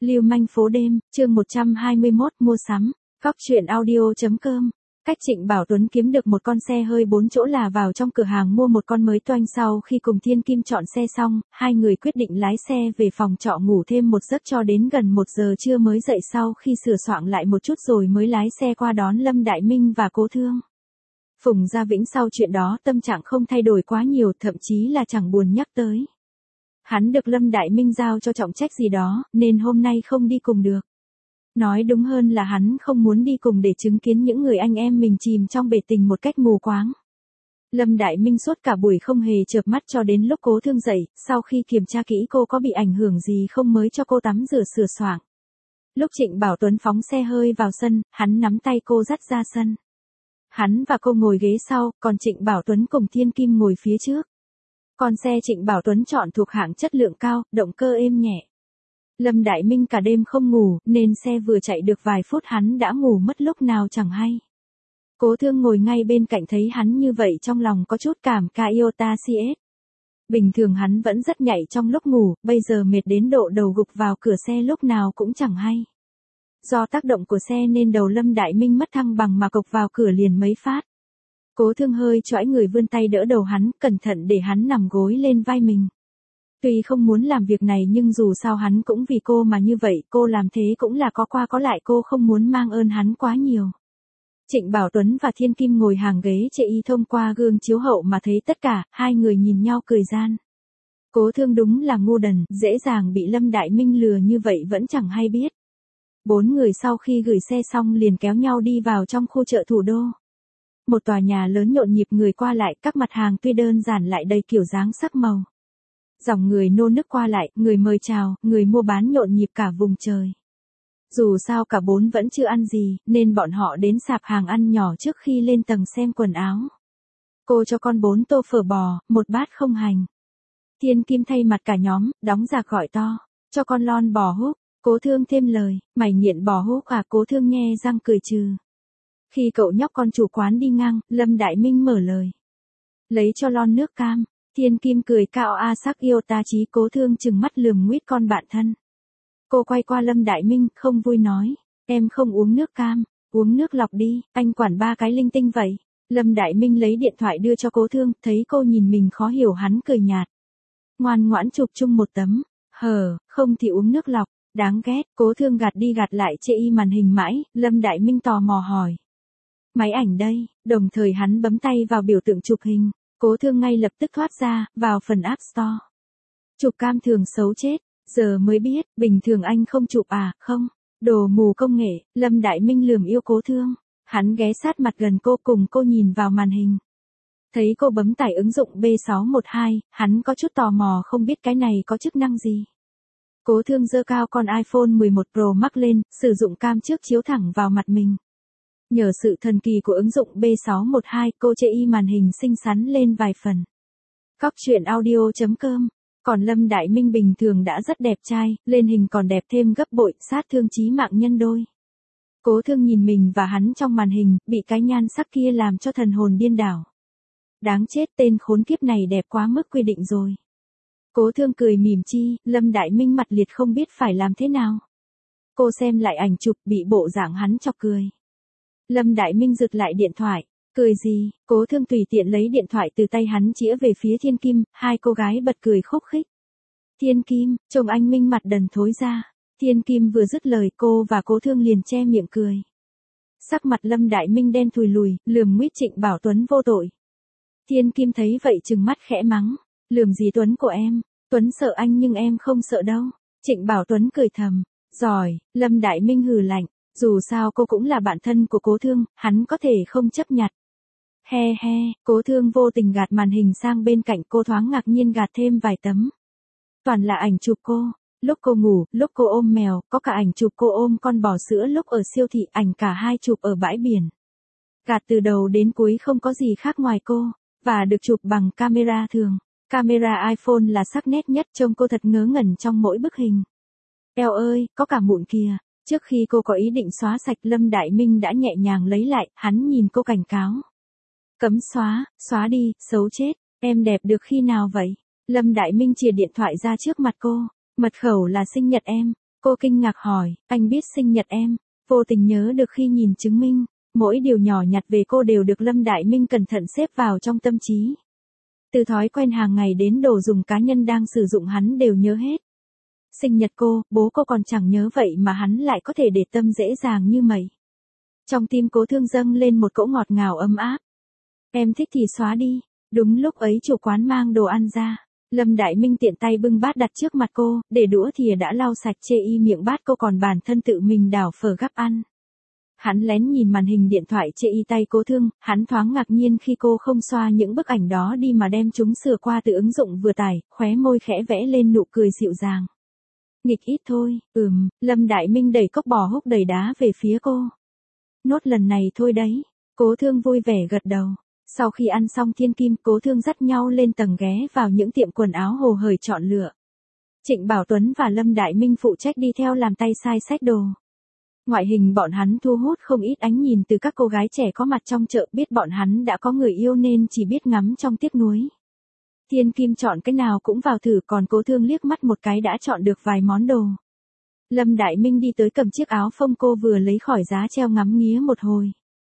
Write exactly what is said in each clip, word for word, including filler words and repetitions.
Lưu manh phố đêm, chương một trăm hai mươi mốt mua sắm, góc truyện audio.com. Cách Trịnh Bảo Tuấn kiếm được một con xe hơi bốn chỗ là vào trong cửa hàng mua một con mới toanh. Sau khi cùng Thiên Kim chọn xe xong, hai người quyết định lái xe về phòng trọ ngủ thêm một giấc cho đến gần một giờ trưa mới dậy, sau khi sửa soạn lại một chút rồi mới lái xe qua đón Lâm Đại Minh và Cố Thương. Phùng Gia Vĩnh sau chuyện đó tâm trạng không thay đổi quá nhiều, thậm chí là chẳng buồn nhắc tới. Hắn được Lâm Đại Minh giao cho trọng trách gì đó, nên hôm nay không đi cùng được. Nói đúng hơn là hắn không muốn đi cùng để chứng kiến những người anh em mình chìm trong bể tình một cách mù quáng. Lâm Đại Minh suốt cả buổi không hề chợp mắt cho đến lúc Cố Thương dậy, sau khi kiểm tra kỹ cô có bị ảnh hưởng gì không mới cho cô tắm rửa sửa soạng. Lúc Trịnh Bảo Tuấn phóng xe hơi vào sân, hắn nắm tay cô dắt ra sân. Hắn và cô ngồi ghế sau, còn Trịnh Bảo Tuấn cùng Thiên Kim ngồi phía trước. Con xe Trịnh Bảo Tuấn chọn thuộc hãng chất lượng cao, động cơ êm nhẹ. Lâm Đại Minh cả đêm không ngủ, nên xe vừa chạy được vài phút hắn đã ngủ mất lúc nào chẳng hay. Cố Thương ngồi ngay bên cạnh thấy hắn như vậy trong lòng có chút cảm ca iota xê ét. Bình thường hắn vẫn rất nhạy trong lúc ngủ, bây giờ mệt đến độ đầu gục vào cửa xe lúc nào cũng chẳng hay. Do tác động của xe nên đầu Lâm Đại Minh mất thăng bằng mà cộc vào cửa liền mấy phát. Cố Thương hơi choãi người vươn tay đỡ đầu hắn, cẩn thận để hắn nằm gối lên vai mình. Tuy không muốn làm việc này nhưng dù sao hắn cũng vì cô mà như vậy, cô làm thế cũng là có qua có lại, cô không muốn mang ơn hắn quá nhiều. Trịnh Bảo Tuấn và Thiên Kim ngồi hàng ghế chệ y thông qua gương chiếu hậu mà thấy tất cả, hai người nhìn nhau cười gian. Cố Thương đúng là ngu đần, dễ dàng bị Lâm Đại Minh lừa như vậy vẫn chẳng hay biết. Bốn người sau khi gửi xe xong liền kéo nhau đi vào trong khu chợ thủ đô. Một tòa nhà lớn nhộn nhịp người qua lại, các mặt hàng tuy đơn giản lại đầy kiểu dáng sắc màu. Dòng người nô nức qua lại, người mời chào, người mua bán nhộn nhịp cả vùng trời. Dù sao cả bốn vẫn chưa ăn gì, nên bọn họ đến sạp hàng ăn nhỏ trước khi lên tầng xem quần áo. Cô cho con bốn tô phở bò, một bát không hành. Thiên Kim thay mặt cả nhóm, đóng giặc gọi to, cho con lon bò húc. Cố Thương thêm lời, mày nghiện bò húc à? Cố Thương nhe răng cười trừ. Khi cậu nhóc con chủ quán đi ngang, Lâm Đại Minh mở lời. Lấy cho lon nước cam. Thiên Kim cười cao a sắc yêu ta chí. Cố Thương trừng mắt lườm nguyết con bạn thân. Cô quay qua Lâm Đại Minh, không vui nói. Em không uống nước cam, uống nước lọc đi, anh quản ba cái linh tinh vậy. Lâm Đại Minh lấy điện thoại đưa cho Cố Thương, thấy cô nhìn mình khó hiểu hắn cười nhạt. Ngoan ngoãn chụp chung một tấm. Hờ, không thì uống nước lọc. Đáng ghét. Cố Thương gạt đi gạt lại chê y màn hình mãi, Lâm Đại Minh tò mò hỏi. Máy ảnh đây, đồng thời hắn bấm tay vào biểu tượng chụp hình. Cố Thương ngay lập tức thoát ra, vào phần App Store. Chụp cam thường xấu chết, giờ mới biết, bình thường anh không chụp à? Không, đồ mù công nghệ. Lâm Đại Minh lườm yêu Cố Thương. Hắn ghé sát mặt gần cô cùng cô nhìn vào màn hình. Thấy cô bấm tải ứng dụng B sáu một hai, hắn có chút tò mò không biết cái này có chức năng gì. Cố Thương giơ cao con iPhone mười một Pro Max lên, sử dụng cam trước chiếu thẳng vào mặt mình. Nhờ sự thần kỳ của ứng dụng B sáu một hai, cô chê y màn hình xinh xắn lên vài phần. Góc truyện audio.com. Còn Lâm Đại Minh bình thường đã rất đẹp trai, lên hình còn đẹp thêm gấp bội, sát thương chí mạng nhân đôi. Cố Thương nhìn mình và hắn trong màn hình, bị cái nhan sắc kia làm cho thần hồn điên đảo. Đáng chết, tên khốn kiếp này đẹp quá mức quy định rồi. Cố Thương cười mỉm chi, Lâm Đại Minh mặt liệt không biết phải làm thế nào. Cô xem lại ảnh chụp, bị bộ dạng hắn chọc cười. Lâm Đại Minh giật lại điện thoại. Cười gì? Cố Thương tùy tiện lấy điện thoại từ tay hắn chĩa về phía Thiên Kim, hai cô gái bật cười khúc khích. Thiên Kim, chồng anh Minh mặt đần thối ra. Thiên Kim vừa dứt lời cô và Cố Thương liền che miệng cười. Sắc mặt Lâm Đại Minh đen thùi lùi, lườm nguyết Trịnh Bảo Tuấn vô tội. Thiên Kim thấy vậy trừng mắt khẽ mắng. Lườm gì Tuấn của em? Tuấn sợ anh nhưng em không sợ đâu. Trịnh Bảo Tuấn cười thầm. Giỏi. Lâm Đại Minh hừ lạnh. Dù sao cô cũng là bạn thân của Cố Thương, hắn có thể không chấp nhặt. He he, Cố Thương vô tình gạt màn hình sang bên cạnh cô, thoáng ngạc nhiên gạt thêm vài tấm. Toàn là ảnh chụp cô, lúc cô ngủ, lúc cô ôm mèo, có cả ảnh chụp cô ôm con bò sữa lúc ở siêu thị, ảnh cả hai chụp ở bãi biển. Gạt từ đầu đến cuối không có gì khác ngoài cô, và được chụp bằng camera thường. Camera iPhone là sắc nét nhất, trông cô thật ngớ ngẩn trong mỗi bức hình. Eo ơi, có cả mụn kìa. Trước khi cô có ý định xóa sạch, Lâm Đại Minh đã nhẹ nhàng lấy lại, hắn nhìn cô cảnh cáo. Cấm xóa, xóa đi, xấu chết, em đẹp được khi nào vậy? Lâm Đại Minh chìa điện thoại ra trước mặt cô, mật khẩu là sinh nhật em. Cô kinh ngạc hỏi, anh biết sinh nhật em, vô tình nhớ được khi nhìn chứng minh, mỗi điều nhỏ nhặt về cô đều được Lâm Đại Minh cẩn thận xếp vào trong tâm trí. Từ thói quen hàng ngày đến đồ dùng cá nhân đang sử dụng hắn đều nhớ hết. Sinh nhật cô, bố cô còn chẳng nhớ vậy mà hắn lại có thể để tâm dễ dàng như vậy. Trong tim Cố Thương dâng lên một cỗ ngọt ngào ấm áp. Em thích thì xóa đi. Đúng lúc ấy chủ quán mang đồ ăn ra. Lâm Đại Minh tiện tay bưng bát đặt trước mặt cô, để đũa thìa đã lau sạch chê y miệng bát cô còn bản thân tự mình đảo phở gắp ăn. Hắn lén nhìn màn hình điện thoại chê y tay Cố Thương, hắn thoáng ngạc nhiên khi cô không xoa những bức ảnh đó đi mà đem chúng sửa qua từ ứng dụng vừa tải, khóe môi khẽ vẽ lên nụ cười dịu dàng. Nghịch ít thôi, ừm, Lâm Đại Minh đẩy cốc bò húc đầy đá về phía cô. Nốt lần này thôi đấy. Cố Thương vui vẻ gật đầu. Sau khi ăn xong thiên kim, Cố Thương dắt nhau lên tầng ghé vào những tiệm quần áo hồ hởi chọn lựa. Trịnh Bảo Tuấn và Lâm Đại Minh phụ trách đi theo làm tay sai xách đồ. Ngoại hình bọn hắn thu hút không ít ánh nhìn từ các cô gái trẻ có mặt trong chợ, biết bọn hắn đã có người yêu nên chỉ biết ngắm trong tiếc nuối. Thiên kim chọn cái nào cũng vào thử, còn Cố Thương liếc mắt một cái đã chọn được vài món đồ. Lâm Đại Minh đi tới cầm chiếc áo phông cô vừa lấy khỏi giá treo ngắm nghía một hồi.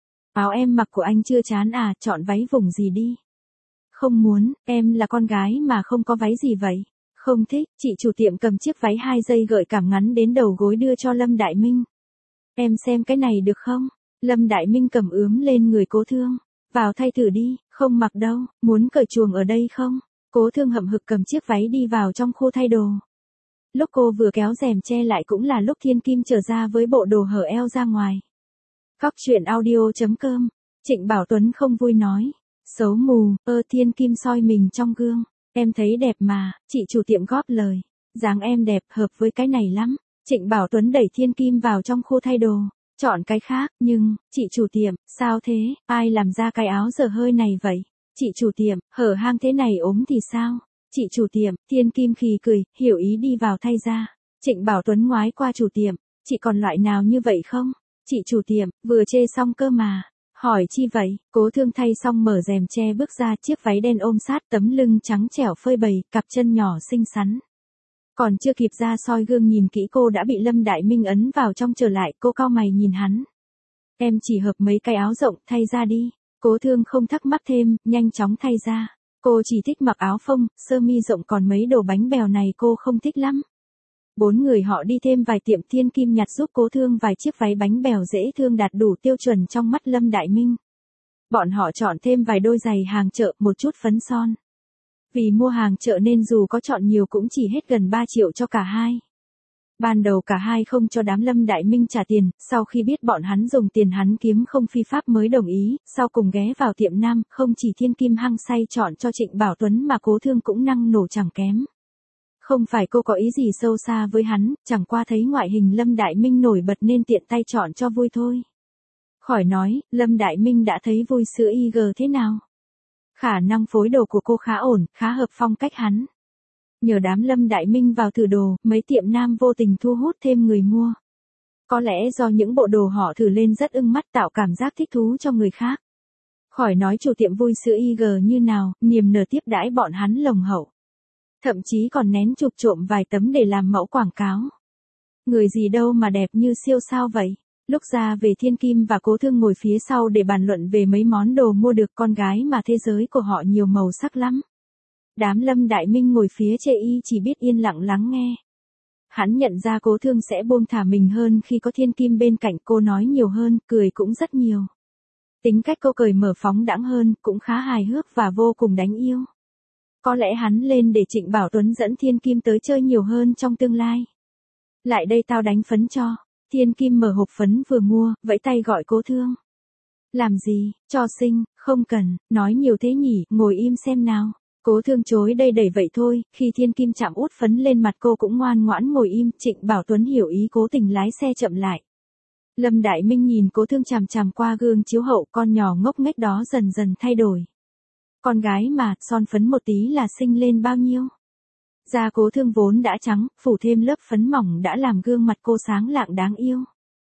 Áo em mặc của anh chưa chán à, chọn váy vùng gì đi. Không muốn, em là con gái mà không có váy gì vậy. Không thích, chị chủ tiệm cầm chiếc váy hai dây gợi cảm ngắn đến đầu gối đưa cho Lâm Đại Minh. Em xem cái này được không? Lâm Đại Minh cầm ướm lên người Cố Thương. Vào thay thử đi, không mặc đâu, muốn cởi chuồng ở đây không? Cố Thương hậm hực cầm chiếc váy đi vào trong khu thay đồ. Lúc cô vừa kéo rèm che lại cũng là lúc thiên kim trở ra với bộ đồ hở eo ra ngoài. Góc truyện audio chấm com. Trịnh Bảo Tuấn không vui nói. Xấu mù, ơ thiên kim soi mình trong gương. Em thấy đẹp mà, chị chủ tiệm góp lời. Dáng em đẹp, hợp với cái này lắm. Trịnh Bảo Tuấn đẩy thiên kim vào trong khu thay đồ. Chọn cái khác, nhưng, chị chủ tiệm, sao thế, ai làm ra cái áo dở hơi này vậy? Chị chủ tiệm, hở hang thế này ốm thì sao? Chị chủ tiệm, thiên kim khì cười, hiểu ý đi vào thay ra. Trịnh Bảo Tuấn ngoái qua chủ tiệm, chị còn loại nào như vậy không? Chị chủ tiệm, vừa chê xong cơ mà. Hỏi chi vậy? Cố Thương thay xong mở rèm che bước ra, chiếc váy đen ôm sát tấm lưng trắng trẻo phơi bày, cặp chân nhỏ xinh xắn. Còn chưa kịp ra soi gương nhìn kỹ cô đã bị Lâm Đại Minh ấn vào trong trở lại, cô cau mày nhìn hắn. Em chỉ hợp mấy cái áo rộng, thay ra đi. Cố Thương không thắc mắc thêm, nhanh chóng thay ra. Cô chỉ thích mặc áo phông, sơ mi rộng, còn mấy đồ bánh bèo này cô không thích lắm. Bốn người họ đi thêm vài tiệm, thiên kim nhặt giúp Cố Thương vài chiếc váy bánh bèo dễ thương đạt đủ tiêu chuẩn trong mắt Lâm Đại Minh. Bọn họ chọn thêm vài đôi giày hàng chợ, một chút phấn son. Vì mua hàng chợ nên dù có chọn nhiều cũng chỉ hết gần ba triệu cho cả hai. Ban đầu cả hai không cho đám Lâm Đại Minh trả tiền, sau khi biết bọn hắn dùng tiền hắn kiếm không phi pháp mới đồng ý, sau cùng ghé vào tiệm nam, không chỉ thiên kim hăng say chọn cho Trịnh Bảo Tuấn mà Cố Thương cũng năng nổ chẳng kém. Không phải cô có ý gì sâu xa với hắn, chẳng qua thấy ngoại hình Lâm Đại Minh nổi bật nên tiện tay chọn cho vui thôi. Khỏi nói, Lâm Đại Minh đã thấy vui sữa i giê thế nào. Khả năng phối đồ của cô khá ổn, khá hợp phong cách hắn. Nhờ đám Lâm Đại Minh vào thử đồ, mấy tiệm nam vô tình thu hút thêm người mua. Có lẽ do những bộ đồ họ thử lên rất ưng mắt, tạo cảm giác thích thú cho người khác. Khỏi nói chủ tiệm vui sữa i giê như nào, niềm nở tiếp đãi bọn hắn lồng hậu. Thậm chí còn nén chụp trộm vài tấm để làm mẫu quảng cáo. Người gì đâu mà đẹp như siêu sao vậy. Lúc ra về thiên kim và Cố Thương ngồi phía sau để bàn luận về mấy món đồ mua được, con gái mà thế giới của họ nhiều màu sắc lắm. Đám Lâm Đại Minh ngồi phía chê y chỉ biết yên lặng lắng nghe. Hắn nhận ra Cố Thương sẽ buông thả mình hơn khi có thiên kim bên cạnh, cô nói nhiều hơn, cười cũng rất nhiều. Tính cách cô cởi mở phóng đãng hơn, cũng khá hài hước và vô cùng đáng yêu. Có lẽ hắn lên để Trịnh Bảo Tuấn dẫn thiên kim tới chơi nhiều hơn trong tương lai. Lại đây tao đánh phấn cho. Thiên kim mở hộp phấn vừa mua, vẫy tay gọi Cố Thương. Làm gì, cho xinh, không cần, nói nhiều thế nhỉ, ngồi im xem nào. Cố Thương chối đây đẩy vậy thôi, khi thiên kim chạm út phấn lên mặt cô cũng ngoan ngoãn ngồi im. Trịnh Bảo Tuấn hiểu ý cố tình lái xe chậm lại. Lâm Đại Minh nhìn Cố Thương chằm chằm qua gương chiếu hậu, con nhỏ ngốc nghếch đó dần dần thay đổi. Con gái mà, son phấn một tí là xinh lên bao nhiêu. Da Cố Thương vốn đã trắng, phủ thêm lớp phấn mỏng đã làm gương mặt cô sáng lạng đáng yêu.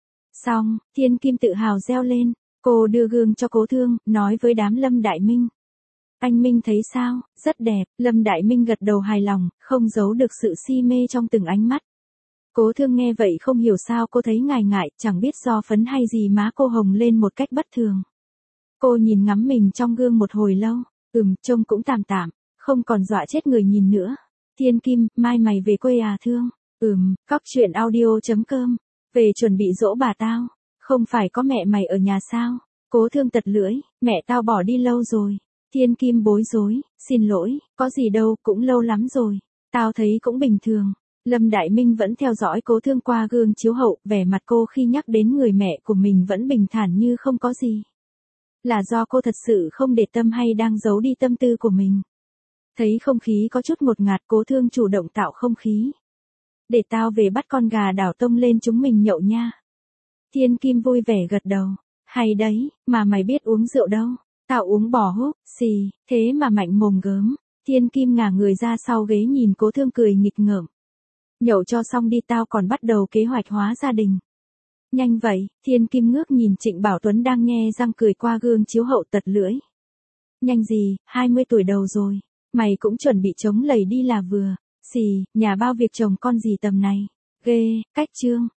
Xong, thiên kim tự hào reo lên, cô đưa gương cho Cố Thương, nói với đám Lâm Đại Minh. Anh Minh thấy sao, rất đẹp, Lâm Đại Minh gật đầu hài lòng, không giấu được sự si mê trong từng ánh mắt. Cố Thương nghe vậy không hiểu sao cô thấy ngại ngại, chẳng biết do phấn hay gì má cô hồng lên một cách bất thường. Cô nhìn ngắm mình trong gương một hồi lâu, ừm, trông cũng tạm tạm, không còn dọa chết người nhìn nữa. Thiên Kim, mai mày về quê à Thương? Ừm, cóc truyện audio chấm com, về chuẩn bị giỗ bà tao, không phải có mẹ mày ở nhà sao? Cố Thương tật lưỡi, mẹ tao bỏ đi lâu rồi. Thiên Kim bối rối, xin lỗi, có gì đâu, cũng lâu lắm rồi, tao thấy cũng bình thường. Lâm Đại Minh vẫn theo dõi Cố Thương qua gương chiếu hậu, vẻ mặt cô khi nhắc đến người mẹ của mình vẫn bình thản như không có gì. Là do cô thật sự không để tâm hay đang giấu đi tâm tư của mình? Thấy không khí có chút ngột ngạt, Cố Thương chủ động tạo không khí. Để tao về bắt con gà đảo tông lên chúng mình nhậu nha. Thiên Kim vui vẻ gật đầu. Hay đấy, mà mày biết uống rượu đâu. Tao uống bò húc, xì, thế mà mạnh mồm gớm. Thiên Kim ngả người ra sau ghế nhìn Cố Thương cười nghịch ngợm. Nhậu cho xong đi, tao còn bắt đầu kế hoạch hóa gia đình. Nhanh vậy, Thiên Kim ngước nhìn Trịnh Bảo Tuấn đang nhe răng cười qua gương chiếu hậu tật lưỡi. Nhanh gì, hai mươi tuổi đầu rồi, mày cũng chuẩn bị chống lầy đi là vừa. Xì, nhà bao việc chồng con gì tầm này. Ghê, cách trương.